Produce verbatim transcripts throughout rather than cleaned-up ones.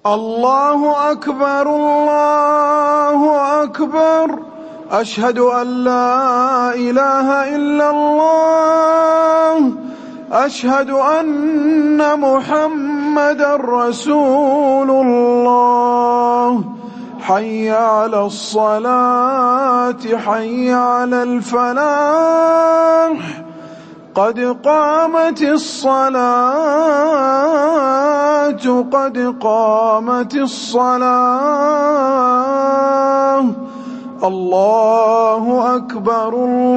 الله أكبر الله أكبر. أشهد أن لا إله إلا الله. أشهد أن محمدًا رسول الله. حي على الصلاة حي على الفلاح. قد قامت الصلاة قد قامت الصلاة. الله أكبر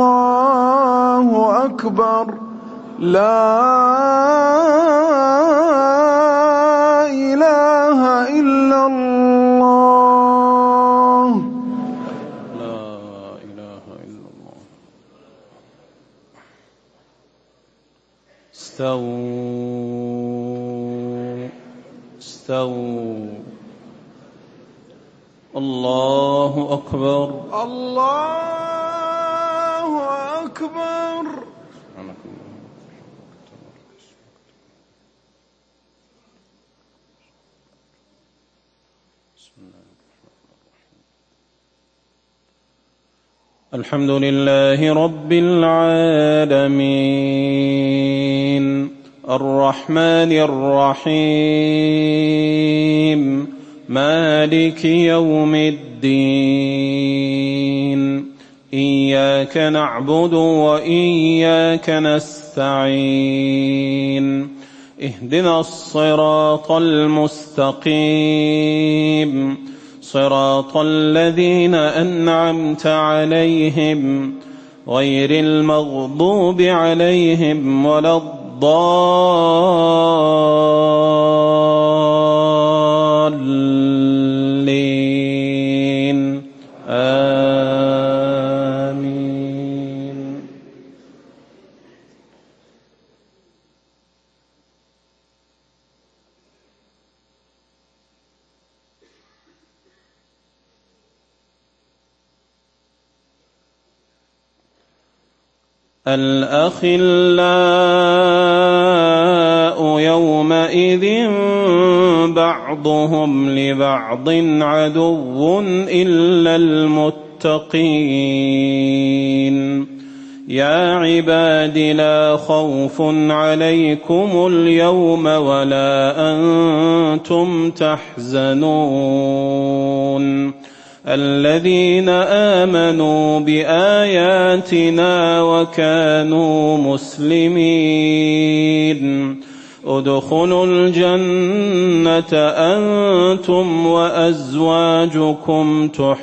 الله أكبر. لا إله إلا الله. لا إله إلا الله. استووا استووا. الله أكبر الله أكبر. الحمد لله رب العالمين الرحمن الرحيم مالك يوم الدين. إياك نعبد وإياك نستعين. اهدنا الصراط المستقيم صراط الذين أنعمت عليهم غير المغضوب عليهم ولا الضالين. آمين. الأخلاء يومئذ بعضهم لبعض عدو إلا المتقين. يا عباد لا خوف عليكم اليوم ولا أنتم تحزنون. الذين آمنوا بآياتنا وكانوا مسلمين ادخلوا الجنة أنتم وأزواجكم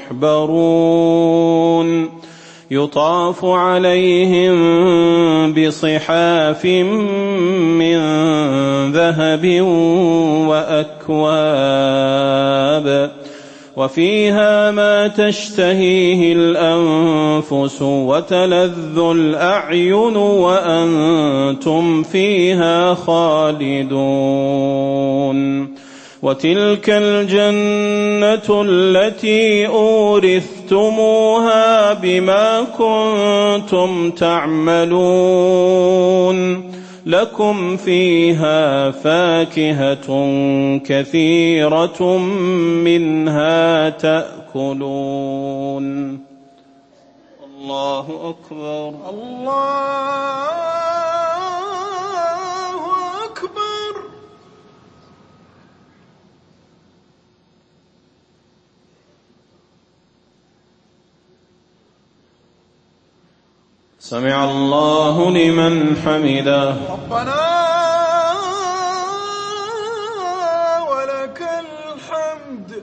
تحبرون. يطاف عليهم بصحاف من ذهب وأكواب وفيها ما تشتهيه الأنفس وتلذ الأعين وأنتم فيها خالدون. وتلك الجنة التي أورثتموها بما كنتم تعملون. لكم فيها فاكهة كثيرة منها تأكلون. الله أكبر الله أكبر. سمع الله لمن حمده. ربنا ولك الحمد.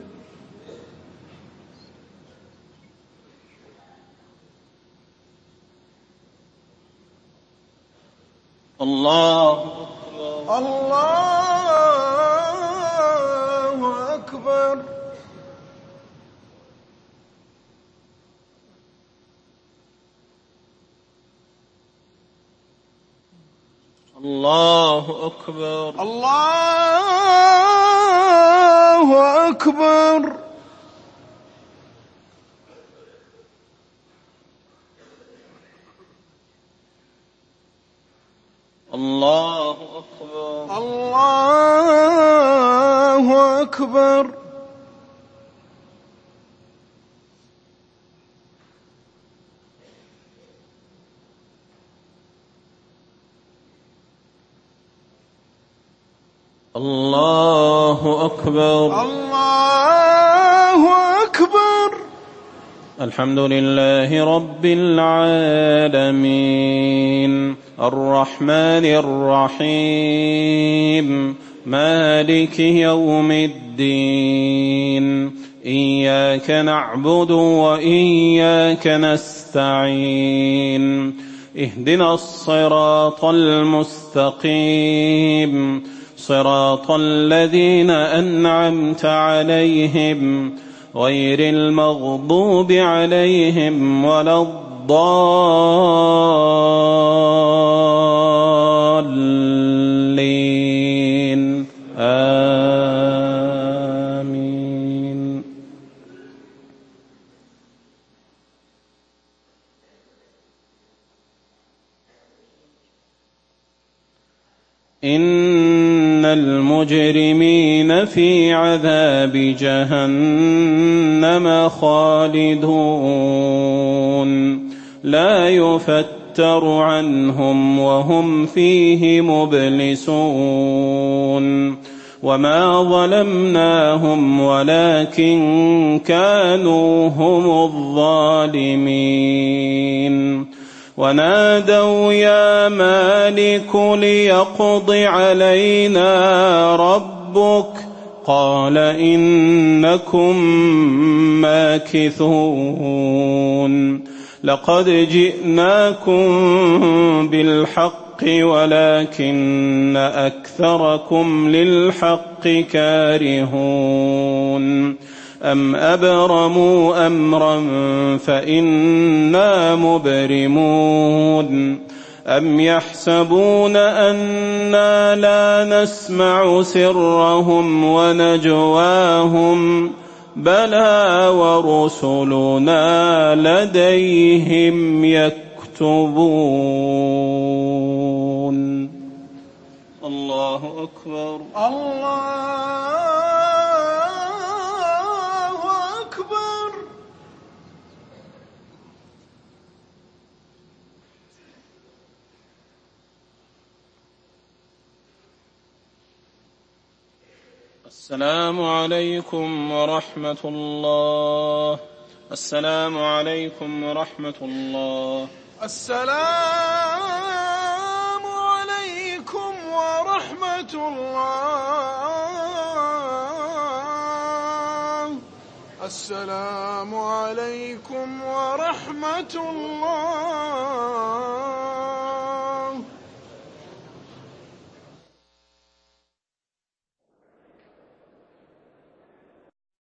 الله الله أكبر. الله أكبر. الله أكبر. الله أكبر. الله أكبر الله أكبر الله أكبر. الحمد لله رب العالمين الرحمن الرحيم مالك يوم الدين إياك نعبد وإياك نستعين اهدنا الصراط المستقيم صراط الذين أنعمت عليهم غير المغضوب عليهم ولا الضالين آمين. إن المجرمين في عذاب جهنم خالدون لا يفتر عنهم وهم فيه مبلسون وما ظلمناهم ولكن كانوا هم الظالمين ونادوا يا مالك ليقض علينا ربك قال إنكم ماكثون لقد جئناكم بالحق ولكن أكثركم للحق كارهون أم أبرموا أمرا فإنا مبرمون أم يحسبون أنا لا نسمع سرهم ونجواهم بلى ورسلنا لديهم يكتبون. الله أكبر الله أكبر. السلام عليكم ورحمة الله. السلام عليكم ورحمة الله. السلام عليكم ورحمة الله. السلام عليكم ورحمة الله.